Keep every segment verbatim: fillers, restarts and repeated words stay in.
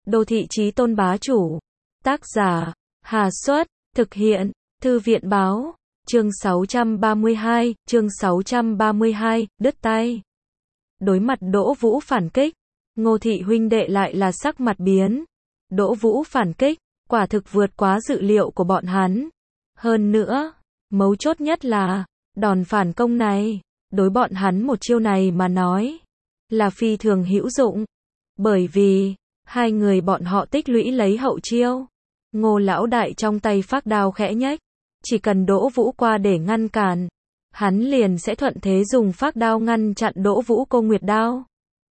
Đô thị chí tôn bá chủ. Tác giả, Hà Xuất, thực hiện, Thư viện báo, chương sáu trăm ba mươi hai, chương sáu trăm ba mươi hai, đứt tay. Đối mặt Đỗ Vũ phản kích, Ngô thị huynh đệ lại là sắc mặt biến. Đỗ Vũ phản kích, quả thực vượt quá dự liệu của bọn hắn. Hơn nữa, mấu chốt nhất là, đòn phản công này, đối bọn hắn một chiêu này mà nói, là phi thường hữu dụng. Bởi vì, hai người bọn họ tích lũy lấy hậu chiêu. Ngô lão đại trong tay phác đao khẽ nhếch, chỉ cần Đỗ Vũ qua để ngăn cản, hắn liền sẽ thuận thế dùng phác đao ngăn chặn Đỗ Vũ cô nguyệt đao.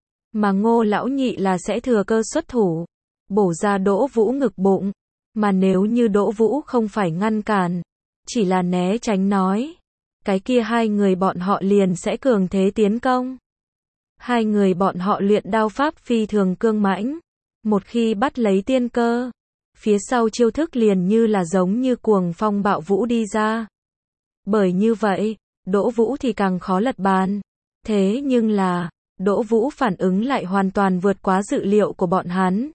Mà Ngô lão nhị là sẽ thừa cơ xuất thủ, bổ ra Đỗ Vũ ngực bụng. Mà nếu như Đỗ Vũ không phải ngăn cản, chỉ là né tránh nói, cái kia hai người bọn họ liền sẽ cường thế tiến công. Hai người bọn họ luyện đao pháp phi thường cương mãnh, một khi bắt lấy tiên cơ, phía sau chiêu thức liền như là giống như cuồng phong bạo vũ đi ra. Bởi như vậy, Đỗ Vũ thì càng khó lật bàn. Thế nhưng là, Đỗ Vũ phản ứng lại hoàn toàn vượt quá dự liệu của bọn hắn.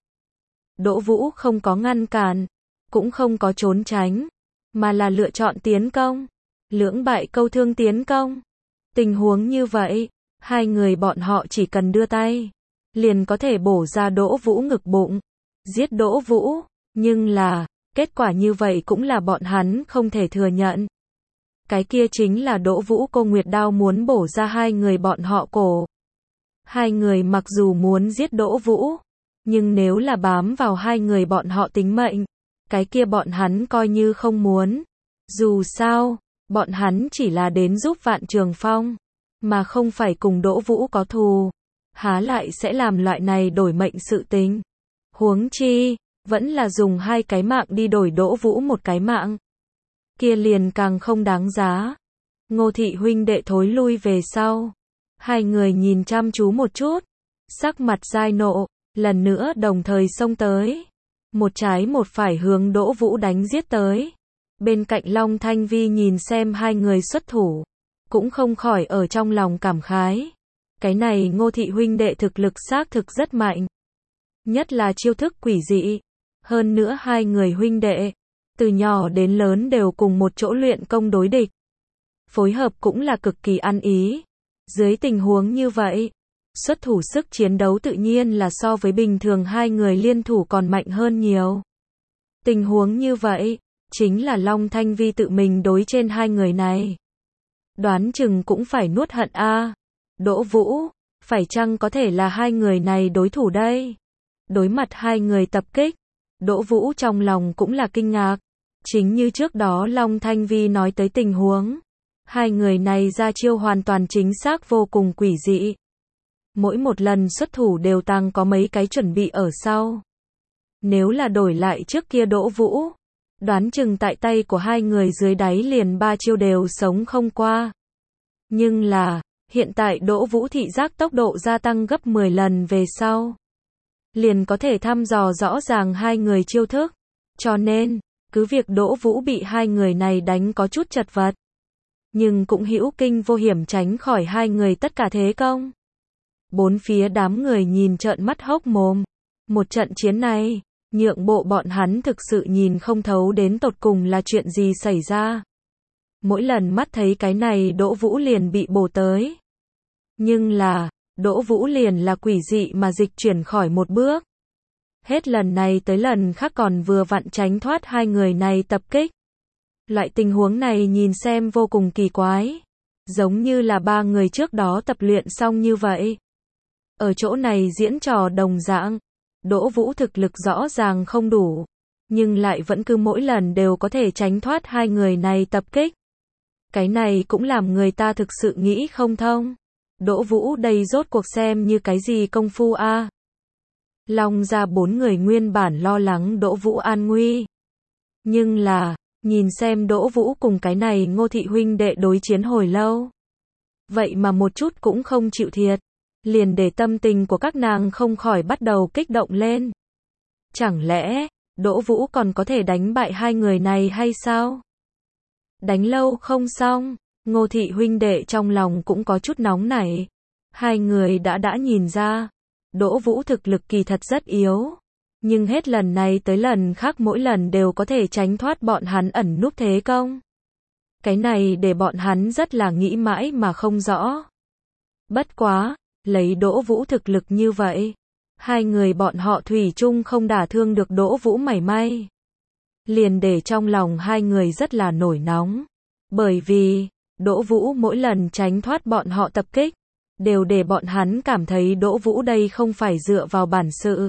Đỗ Vũ không có ngăn cản, cũng không có trốn tránh, mà là lựa chọn tiến công, lưỡng bại câu thương tiến công. Tình huống như vậy, hai người bọn họ chỉ cần đưa tay, liền có thể bổ ra Đỗ Vũ ngực bụng, giết Đỗ Vũ. Nhưng là, kết quả như vậy cũng là bọn hắn không thể thừa nhận. Cái kia chính là Đỗ Vũ cô nguyệt đao muốn bổ ra hai người bọn họ cổ. Hai người mặc dù muốn giết Đỗ Vũ, nhưng nếu là bám vào hai người bọn họ tính mệnh, cái kia bọn hắn coi như không muốn. Dù sao, bọn hắn chỉ là đến giúp Vạn Trường Phong, mà không phải cùng Đỗ Vũ có thù, há lại sẽ làm loại này đổi mệnh sự tình. Huống chi, vẫn là dùng hai cái mạng đi đổi Đỗ Vũ một cái mạng. Kia liền càng không đáng giá. Ngô thị huynh đệ thối lui về sau. Hai người nhìn chăm chú một chút, sắc mặt dai nộ, lần nữa đồng thời xông tới. Một trái một phải hướng Đỗ Vũ đánh giết tới. Bên cạnh Long Thanh Vi nhìn xem hai người xuất thủ, cũng không khỏi ở trong lòng cảm khái. Cái này Ngô thị huynh đệ thực lực xác thực rất mạnh. Nhất là chiêu thức quỷ dị. Hơn nữa hai người huynh đệ, từ nhỏ đến lớn đều cùng một chỗ luyện công đối địch. Phối hợp cũng là cực kỳ ăn ý. Dưới tình huống như vậy, xuất thủ sức chiến đấu tự nhiên là so với bình thường hai người liên thủ còn mạnh hơn nhiều. Tình huống như vậy, chính là Long Thanh Vi tự mình đối trên hai người này. Đoán chừng cũng phải nuốt hận a. À. Đỗ Vũ, phải chăng có thể là hai người này đối thủ đây? Đối mặt hai người tập kích, Đỗ Vũ trong lòng cũng là kinh ngạc. Chính như trước đó Long Thanh Vi nói tới tình huống, hai người này ra chiêu hoàn toàn chính xác vô cùng quỷ dị. Mỗi một lần xuất thủ đều tăng có mấy cái chuẩn bị ở sau. Nếu là đổi lại trước kia Đỗ Vũ, đoán chừng tại tay của hai người dưới đáy liền ba chiêu đều sống không qua. Nhưng là, hiện tại Đỗ Vũ thị giác tốc độ gia tăng gấp mười lần về sau, liền có thể thăm dò rõ ràng hai người chiêu thức. Cho nên, cứ việc Đỗ Vũ bị hai người này đánh có chút chật vật, nhưng cũng hữu kinh vô hiểm tránh khỏi hai người tất cả thế công. Bốn phía đám người nhìn trợn mắt hốc mồm. Một trận chiến này, nhượng bộ bọn hắn thực sự nhìn không thấu đến tột cùng là chuyện gì xảy ra. Mỗi lần mắt thấy cái này Đỗ Vũ liền bị bổ tới. Nhưng là, Đỗ Vũ liền là quỷ dị mà dịch chuyển khỏi một bước. Hết lần này tới lần khác còn vừa vặn tránh thoát hai người này tập kích. Loại tình huống này nhìn xem vô cùng kỳ quái. Giống như là ba người trước đó tập luyện xong như vậy. Ở chỗ này diễn trò đồng dạng. Đỗ Vũ thực lực rõ ràng không đủ, nhưng lại vẫn cứ mỗi lần đều có thể tránh thoát hai người này tập kích. Cái này cũng làm người ta thực sự nghĩ không thông. Đỗ Vũ đây rốt cuộc xem như cái gì công phu a? À? Long gia bốn người nguyên bản lo lắng Đỗ Vũ an nguy. Nhưng là, nhìn xem Đỗ Vũ cùng cái này Ngô thị huynh đệ đối chiến hồi lâu. Vậy mà một chút cũng không chịu thiệt. Liền để tâm tình của các nàng không khỏi bắt đầu kích động lên. Chẳng lẽ, Đỗ Vũ còn có thể đánh bại hai người này hay sao? Đánh lâu không xong, Ngô thị huynh đệ trong lòng cũng có chút nóng nảy. Hai người đã đã nhìn ra, Đỗ Vũ thực lực kỳ thật rất yếu. Nhưng hết lần này tới lần khác mỗi lần đều có thể tránh thoát bọn hắn ẩn núp thế công. Cái này để bọn hắn rất là nghĩ mãi mà không rõ. Bất quá, lấy Đỗ Vũ thực lực như vậy, hai người bọn họ thủy chung không đả thương được Đỗ Vũ mảy may. Liền để trong lòng hai người rất là nổi nóng. Bởi vì, Đỗ Vũ mỗi lần tránh thoát bọn họ tập kích, đều để bọn hắn cảm thấy Đỗ Vũ đây không phải dựa vào bản sự,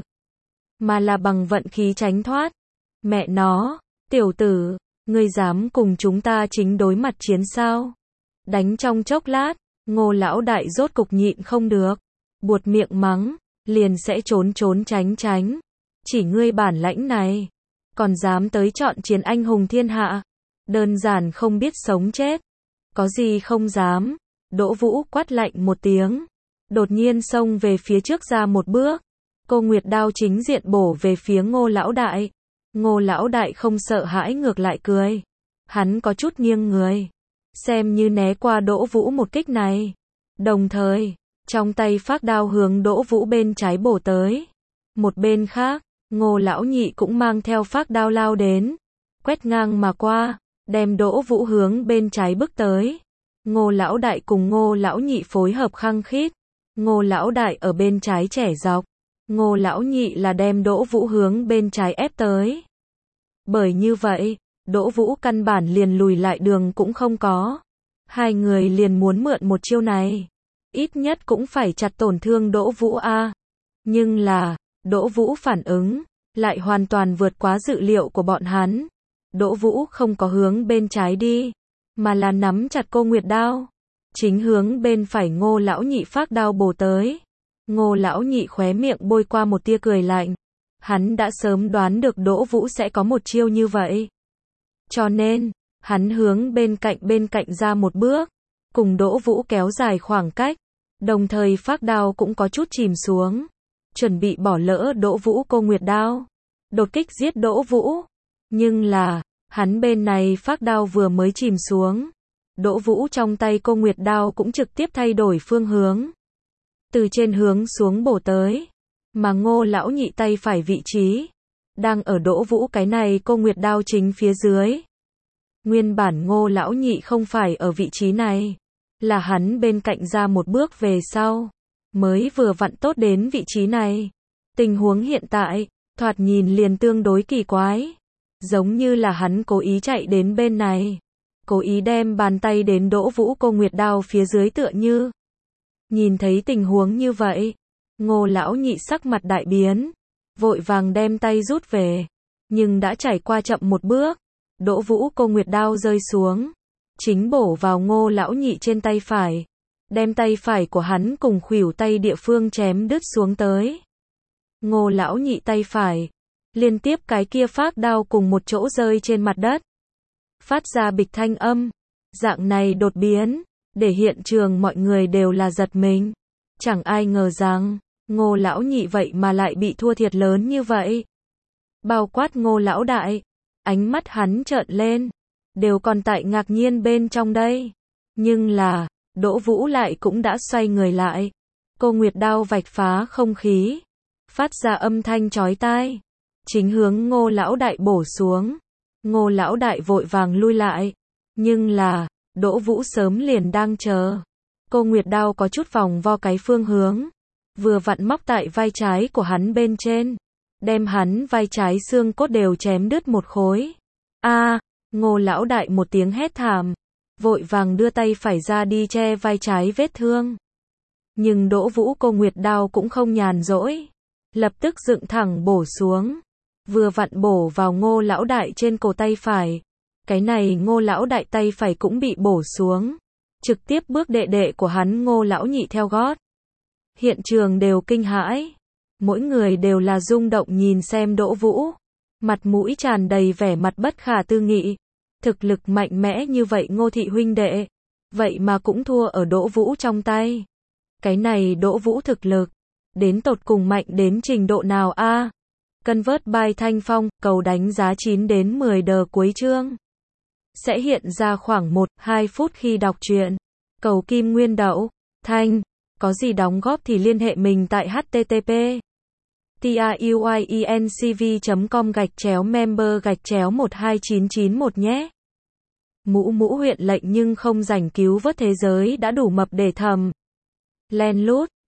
mà là bằng vận khí tránh thoát. Mẹ nó, tiểu tử, ngươi dám cùng chúng ta chính đối mặt chiến sao? Đánh trong chốc lát, Ngô lão đại rốt cục nhịn không được, buột miệng mắng, liền sẽ trốn trốn tránh tránh. Chỉ ngươi bản lãnh này, còn dám tới chọn chiến anh hùng thiên hạ, đơn giản không biết sống chết. Có gì không dám? Đỗ Vũ quát lạnh một tiếng, đột nhiên xông về phía trước ra một bước. Cô Nguyệt đao chính diện bổ về phía Ngô lão đại. Ngô lão đại không sợ hãi ngược lại cười. Hắn có chút nghiêng người, xem như né qua Đỗ Vũ một kích này. Đồng thời, trong tay phác đao hướng Đỗ Vũ bên trái bổ tới. Một bên khác, Ngô lão nhị cũng mang theo phác đao lao đến, quét ngang mà qua, đem Đỗ Vũ hướng bên trái bước tới. Ngô lão đại cùng Ngô lão nhị phối hợp khăng khít. Ngô lão đại ở bên trái chẻ dọc, Ngô lão nhị là đem Đỗ Vũ hướng bên trái ép tới. Bởi như vậy, Đỗ Vũ căn bản liền lùi lại đường cũng không có. Hai người liền muốn mượn một chiêu này, ít nhất cũng phải chặt tổn thương Đỗ Vũ a. Nhưng là, Đỗ Vũ phản ứng lại hoàn toàn vượt quá dự liệu của bọn hắn. Đỗ Vũ không có hướng bên trái đi, mà là nắm chặt cô Nguyệt đao, chính hướng bên phải Ngô lão nhị phác đao bổ tới. Ngô lão nhị khóe miệng bôi qua một tia cười lạnh. Hắn đã sớm đoán được Đỗ Vũ sẽ có một chiêu như vậy. Cho nên, hắn hướng bên cạnh bên cạnh ra một bước, cùng Đỗ Vũ kéo dài khoảng cách, đồng thời phác đao cũng có chút chìm xuống, chuẩn bị bỏ lỡ Đỗ Vũ cô Nguyệt đao, đột kích giết Đỗ Vũ. Nhưng là, hắn bên này phác đao vừa mới chìm xuống, Đỗ Vũ trong tay cô Nguyệt đao cũng trực tiếp thay đổi phương hướng, từ trên hướng xuống bổ tới, mà Ngô lão nhị tay phải vị trí đang ở Đỗ Vũ cái này cô Nguyệt đao chính phía dưới. Nguyên bản Ngô lão nhị không phải ở vị trí này, là hắn bên cạnh ra một bước về sau, mới vừa vặn tốt đến vị trí này. Tình huống hiện tại, thoạt nhìn liền tương đối kỳ quái, giống như là hắn cố ý chạy đến bên này, cố ý đem bàn tay đến Đỗ Vũ cô Nguyệt đao phía dưới tựa như. Nhìn thấy tình huống như vậy, Ngô lão nhị sắc mặt đại biến, vội vàng đem tay rút về, nhưng đã trải qua chậm một bước, Đỗ Vũ cô Nguyệt đao rơi xuống, chính bổ vào Ngô lão nhị trên tay phải, đem tay phải của hắn cùng khuỷu tay địa phương chém đứt xuống tới. Ngô lão nhị tay phải, liên tiếp cái kia phác đao cùng một chỗ rơi trên mặt đất, phát ra bịch thanh âm. Dạng này đột biến, để hiện trường mọi người đều là giật mình. Chẳng ai ngờ rằng, Ngô lão nhị vậy mà lại bị thua thiệt lớn như vậy. Bao quát Ngô lão đại, ánh mắt hắn trợn lên, đều còn tại ngạc nhiên bên trong đây. Nhưng là, Đỗ Vũ lại cũng đã xoay người lại. Cô Nguyệt đao vạch phá không khí, phát ra âm thanh chói tai, chính hướng Ngô lão đại bổ xuống. Ngô lão đại vội vàng lui lại, nhưng là, Đỗ Vũ sớm liền đang chờ. Cô Nguyệt đao có chút vòng vo cái phương hướng, vừa vặn móc tại vai trái của hắn bên trên, đem hắn vai trái xương cốt đều chém đứt một khối. A, Ngô lão đại một tiếng hét thảm, vội vàng đưa tay phải ra đi che vai trái vết thương. Nhưng Đỗ Vũ cô Nguyệt đao cũng không nhàn rỗi, lập tức dựng thẳng bổ xuống, vừa vặn bổ vào Ngô lão đại trên cổ tay phải. Cái này Ngô lão đại tay phải cũng bị bổ xuống, trực tiếp bước đệ đệ của hắn Ngô lão nhị theo gót. Hiện trường đều kinh hãi, mỗi người đều là rung động nhìn xem Đỗ Vũ, mặt mũi tràn đầy vẻ mặt bất khả tư nghị. Thực lực mạnh mẽ như vậy Ngô thị huynh đệ, vậy mà cũng thua ở Đỗ Vũ trong tay. Cái này Đỗ Vũ thực lực, đến tột cùng mạnh đến trình độ nào a? Convert by Thanh Phong, cầu đánh giá chín đến mười đờ cuối chương. Sẽ hiện ra khoảng một đến hai phút khi đọc truyện. Cầu Kim Nguyên Đậu, Thanh, có gì đóng góp thì liên hệ mình tại H T T P tiuyuyencv chấm com gạch chéo member gạch chéo một hai chín chín một nhé. Mũ Mũ huyện lệnh nhưng không rảnh cứu vớt thế giới đã đủ mập để thầm. Len lút.